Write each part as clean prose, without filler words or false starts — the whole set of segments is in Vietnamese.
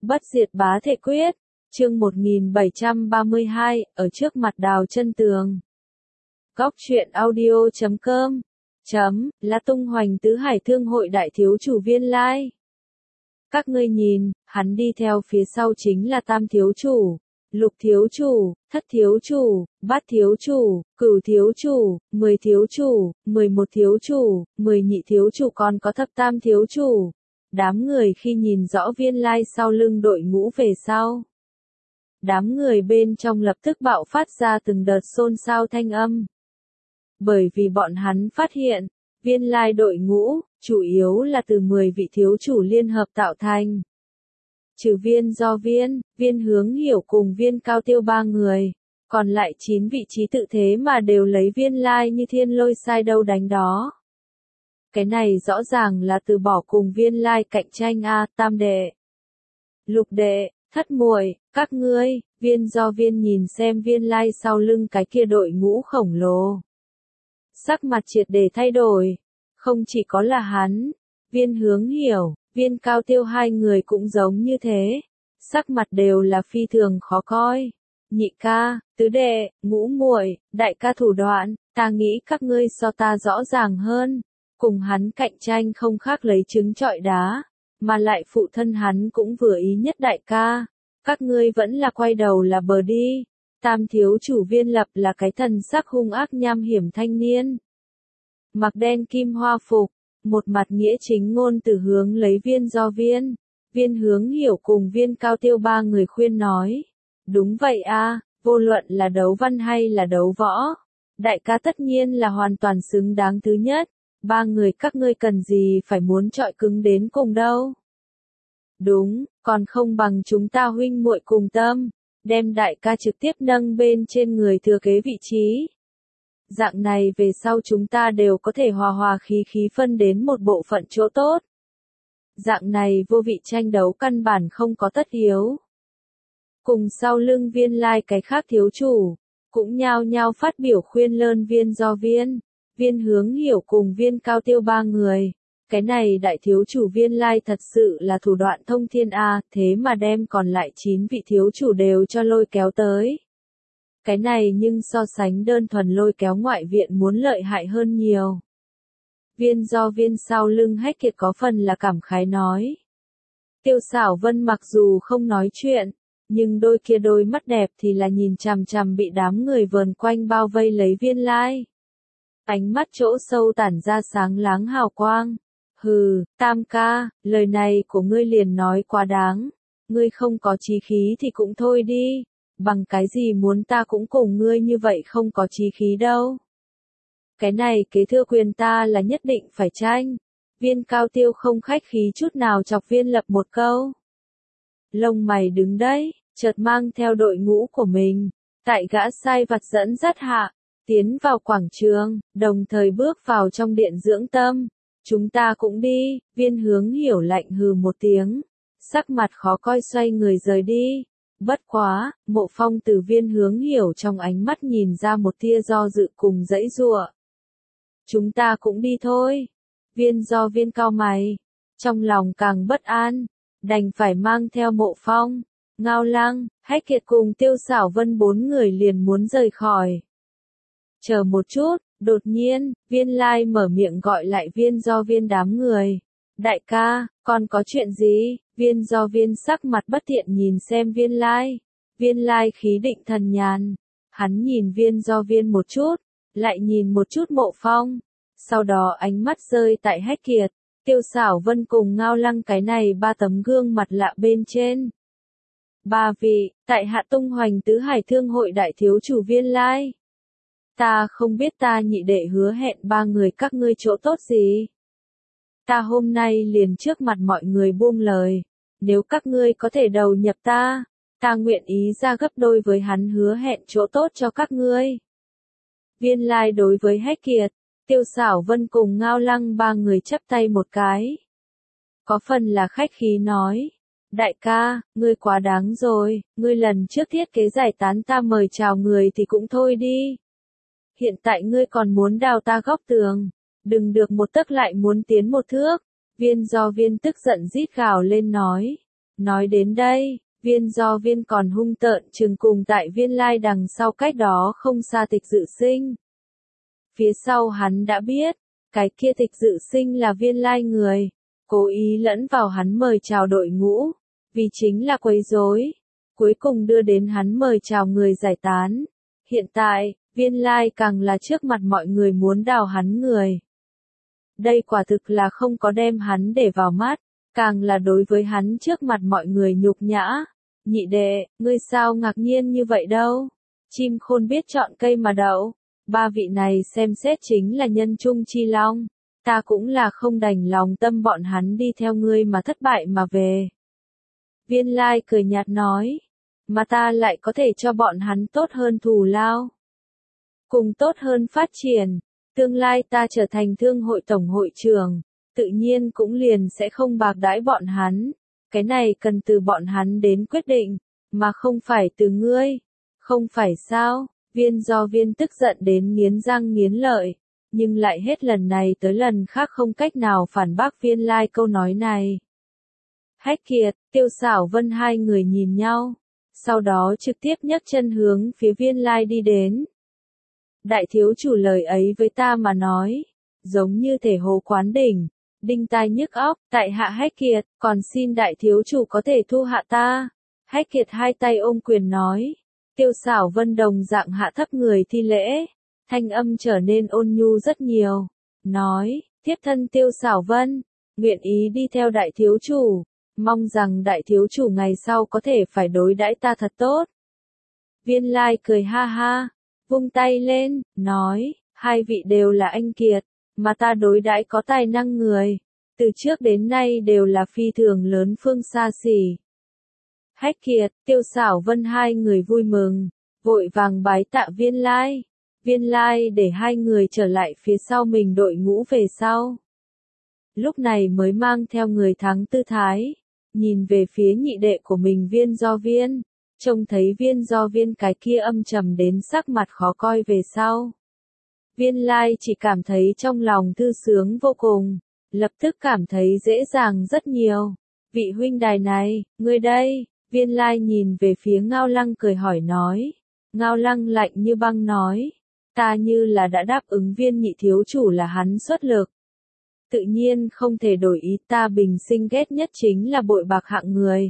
Bất diệt bá thể quyết, chương 1732, ở trước mặt Đào Chân Tường. Góc truyện audio.com là tung hoành tứ hải thương hội đại thiếu chủ Viên Lai. Các ngươi nhìn, hắn đi theo phía sau chính là Tam thiếu chủ, Lục thiếu chủ, Thất thiếu chủ, Bát thiếu chủ, Cửu thiếu chủ, 10 thiếu chủ, 11 thiếu chủ, 10 nhị thiếu chủ, còn có Thập tam thiếu chủ. Đám người khi nhìn rõ Viên Lai sau lưng đội ngũ về sau, đám người bên trong lập tức bạo phát ra từng đợt xôn xao thanh âm. Bởi vì bọn hắn phát hiện, Viên Lai đội ngũ, chủ yếu là từ 10 vị thiếu chủ liên hợp tạo thành. Trừ Viên Do Viên, Viên Hướng Hiểu cùng Viên Cao Tiêu 3 người, còn lại 9 vị trí tự thế mà đều lấy Viên Lai như thiên lôi sai đâu đánh đó. Cái này rõ ràng là từ bỏ cùng Viên Lai cạnh tranh a. Tam đệ, Lục đệ, Thất muội, các ngươi. Viên Do Viên nhìn xem Viên Lai sau lưng cái kia đội ngũ khổng lồ, sắc mặt triệt để thay đổi. Không chỉ có là hắn, Viên Hướng Hiểu, Viên Cao Tiêu hai người cũng giống như thế, sắc mặt đều là phi thường khó coi. Nhị ca, tứ đệ, ngũ muội, đại ca thủ đoạn, ta nghĩ các ngươi so ta rõ ràng hơn. Cùng hắn cạnh tranh không khác lấy trứng trọi đá, mà lại phụ thân hắn cũng vừa ý nhất đại ca. Các ngươi vẫn là quay đầu là bờ đi. Tam thiếu chủ Viên Lập là cái thần sắc hung ác nham hiểm thanh niên, mặc đen kim hoa phục, một mặt nghĩa chính ngôn từ hướng lấy Viên Do Viên. Viên Hướng Hiểu cùng Viên Cao Tiêu 3 người khuyên nói, đúng vậy a, vô luận là đấu văn hay là đấu võ, đại ca tất nhiên là hoàn toàn xứng đáng thứ nhất. 3 người các ngươi cần gì phải muốn chọi cứng đến cùng đâu. Đúng, còn không bằng chúng ta huynh muội cùng tâm, đem đại ca trực tiếp nâng bên trên người thừa kế vị trí. Dạng này về sau chúng ta đều có thể hòa hòa khí phân đến một bộ phận chỗ tốt. Dạng này vô vị tranh đấu căn bản không có tất yếu. Cùng sau lưng Viên Lai cái khác thiếu chủ, cũng nhao nhao phát biểu khuyên lơn Viên Do Viên, Viên Hướng Hiểu cùng Viên Cao Tiêu 3 người. Cái này đại thiếu chủ Viên Lai thật sự là thủ đoạn thông thiên a, thế mà đem còn lại 9 vị thiếu chủ đều cho lôi kéo tới. Cái này nhưng so sánh đơn thuần lôi kéo ngoại viện muốn lợi hại hơn nhiều. Viên Do Viên sau lưng Hách Kiệt có phần là cảm khái nói. Tiêu Xảo Vân mặc dù không nói chuyện, nhưng đôi kia đôi mắt đẹp thì là nhìn chằm chằm bị đám người vờn quanh bao vây lấy Viên Lai. Ánh mắt chỗ sâu tản ra sáng láng hào quang. Hừ, Tam ca, lời này của ngươi liền nói quá đáng. Ngươi không có chí khí thì cũng thôi đi. Bằng cái gì muốn ta cũng cùng ngươi như vậy không có chí khí đâu. Cái này kế thừa quyền ta là nhất định phải tranh. Viên Cao Tiêu không khách khí chút nào chọc Viên Lập một câu. Lông mày đứng đấy, chợt mang theo đội ngũ của mình, tại gã sai vặt dẫn dắt hạ, tiến vào quảng trường, đồng thời bước vào trong điện dưỡng tâm. Chúng ta cũng đi. Viên Hướng Hiểu lạnh hừ một tiếng, sắc mặt khó coi xoay người rời đi. Bất quá, Mộ Phong từ Viên Hướng Hiểu trong ánh mắt nhìn ra một tia do dự cùng giãy giụa. Chúng ta cũng đi thôi. Viên Do Viên cau mày, trong lòng càng bất an, đành phải mang theo Mộ Phong, Ngao Lăng, Hách Kiệt cùng Tiêu Xảo Vân 4 người liền muốn rời khỏi. Chờ một chút, đột nhiên, Viên Lai mở miệng gọi lại Viên Do Viên đám người. Đại ca, còn có chuyện gì? Viên Do Viên sắc mặt bất thiện nhìn xem Viên Lai. Viên Lai khí định thần nhàn. Hắn nhìn Viên Do Viên một chút, lại nhìn một chút Mộ Phong. Sau đó ánh mắt rơi tại Hách Kiệt, Tiêu Xảo Vân cùng Ngao Lăng cái này 3 tấm gương mặt lạ bên trên. 3 vị, tại hạ tung hoành tứ hải thương hội đại thiếu chủ Viên Lai. Ta không biết ta nhị đệ hứa hẹn 3 người các ngươi chỗ tốt gì. Ta hôm nay liền trước mặt mọi người buông lời. Nếu các ngươi có thể đầu nhập ta, ta nguyện ý ra gấp đôi với hắn hứa hẹn chỗ tốt cho các ngươi. Viên Lai đối với Hách Kiệt, Tiêu Xảo Vân cùng Ngao Lăng 3 người chắp tay một cái. Có phần là khách khí nói. Đại ca, ngươi quá đáng rồi, ngươi lần trước thiết kế giải tán ta mời chào người thì cũng thôi đi. Hiện tại ngươi còn muốn đào ta góc tường, đừng được một tấc lại muốn tiến một thước. Viên Do Viên tức giận rít gào lên nói. Nói đến đây, Viên Do Viên còn hung tợn trừng cùng tại Viên Lai đằng sau cách đó không xa Tịch Dự Sinh. Phía sau hắn đã biết, cái kia Tịch Dự Sinh là Viên Lai người, cố ý lẫn vào hắn mời chào đội ngũ, vì chính là quấy rối, cuối cùng đưa đến hắn mời chào người giải tán. Hiện tại, Viên Lai càng là trước mặt mọi người muốn đào hắn người. Đây quả thực là không có đem hắn để vào mắt, càng là đối với hắn trước mặt mọi người nhục nhã. Nhị đệ, ngươi sao ngạc nhiên như vậy đâu? Chim khôn biết chọn cây mà đậu. Ba vị này xem xét chính là nhân trung chi long. Ta cũng là không đành lòng tâm bọn hắn đi theo ngươi mà thất bại mà về. Viên Lai cười nhạt nói. Mà ta lại có thể cho bọn hắn tốt hơn thù lao. Cùng tốt hơn phát triển. Tương lai ta trở thành thương hội tổng hội trưởng. Tự nhiên cũng liền sẽ không bạc đãi bọn hắn. Cái này cần từ bọn hắn đến quyết định, mà không phải từ ngươi. Không phải sao, Viên Do Viên tức giận đến nghiến răng nghiến lợi, nhưng lại hết lần này tới lần khác không cách nào phản bác Viên Lai câu nói này. Hách Kiệt, Tiêu Xảo Vân hai người nhìn nhau, sau đó trực tiếp nhấc chân hướng phía Viên Lai đi đến. Đại thiếu chủ lời ấy với ta mà nói, giống như thể hồ quán đỉnh. Đinh tai nhức óc, tại hạ Hách Kiệt, còn xin đại thiếu chủ có thể thu hạ ta. Hách Kiệt hai tay ôm quyền nói. Tiêu Xảo Vân đồng dạng hạ thấp người thi lễ. Thanh âm trở nên ôn nhu rất nhiều. Nói, thiếp thân Tiêu Xảo Vân, nguyện ý đi theo đại thiếu chủ. Mong rằng đại thiếu chủ ngày sau có thể phải đối đãi ta thật tốt. Viên Lai cười ha ha, vung tay lên, nói, hai vị đều là anh Kiệt. Mà ta đối đãi có tài năng người, từ trước đến nay đều là phi thường lớn phương xa xỉ. Hách Kiệt, Tiêu Xảo Vân hai người vui mừng, vội vàng bái tạ Viên Lai. Viên Lai để hai người trở lại phía sau mình đội ngũ về sau. Lúc này mới mang theo người thắng tư thái, nhìn về phía nhị đệ của mình Viên Do Viên, trông thấy Viên Do Viên cái kia âm trầm đến sắc mặt khó coi về sau. Viên Lai chỉ cảm thấy trong lòng thư sướng vô cùng, lập tức cảm thấy dễ dàng rất nhiều. Vị huynh đài này, ngươi đây, Viên Lai nhìn về phía Ngao Lăng cười hỏi nói. Ngao Lăng lạnh như băng nói, ta như là đã đáp ứng Viên nhị thiếu chủ là hắn xuất lực. Tự nhiên không thể đổi ý, ta bình sinh ghét nhất chính là bội bạc hạng người.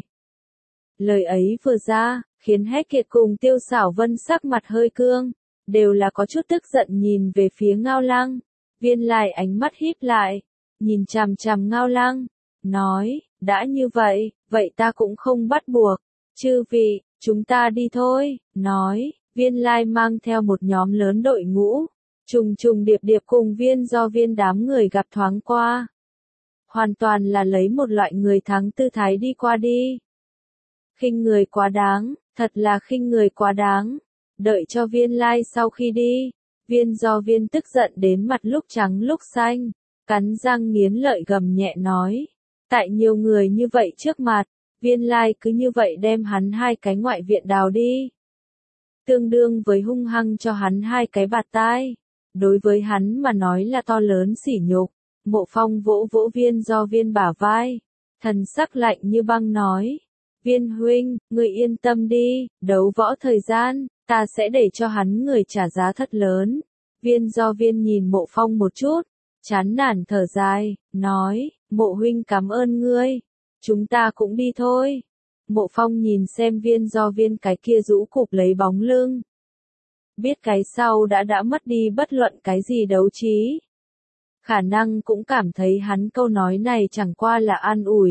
Lời ấy vừa ra, khiến Hách Kiệt cùng Tiêu Xảo Vân sắc mặt hơi cương. Đều là có chút tức giận nhìn về phía Ngao Lăng. Viên Lai ánh mắt híp lại, nhìn chằm chằm Ngao Lăng, nói, đã như vậy, vậy ta cũng không bắt buộc. Chư vị, chúng ta đi thôi, nói, Viên Lai mang theo một nhóm lớn đội ngũ, trùng trùng điệp điệp cùng Viên Do Viên đám người gặp thoáng qua. Hoàn toàn là lấy một loại người thắng tư thái đi qua đi. Khinh người quá đáng, thật là khinh người quá đáng. Đợi cho Viên Lai sau khi đi, Viên Do Viên tức giận đến mặt lúc trắng lúc xanh, cắn răng nghiến lợi gầm nhẹ nói. Tại nhiều người như vậy trước mặt, Viên Lai cứ như vậy đem hắn hai cái ngoại viện đào đi. Tương đương với hung hăng cho hắn hai cái bạt tai. Đối với hắn mà nói là to lớn sỉ nhục. Mộ Phong vỗ vỗ Viên Do Viên bả vai, thần sắc lạnh như băng nói. Viên huynh, người yên tâm đi, đấu võ thời gian. Ta sẽ để cho hắn người trả giá thật lớn. Viên Do Viên nhìn Mộ Phong một chút, chán nản thở dài, nói, Mộ huynh cảm ơn ngươi. Chúng ta cũng đi thôi. Mộ Phong nhìn xem Viên Do Viên cái kia rũ cụp lấy bóng lưng. Biết cái sau đã mất đi bất luận cái gì đấu trí. Khả năng cũng cảm thấy hắn câu nói này chẳng qua là an ủi.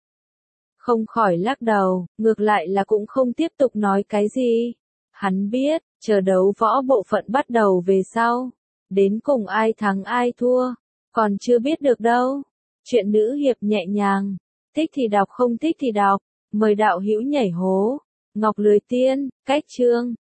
Không khỏi lắc đầu, ngược lại là cũng không tiếp tục nói cái gì. Hắn biết, chờ đấu võ bộ phận bắt đầu về sau. Đến cùng ai thắng ai thua, còn chưa biết được đâu. Chuyện nữ hiệp nhẹ nhàng, thích thì đọc không thích thì đọc, mời đạo hữu nhảy hố. Ngọc Lười Tiên, cách chương.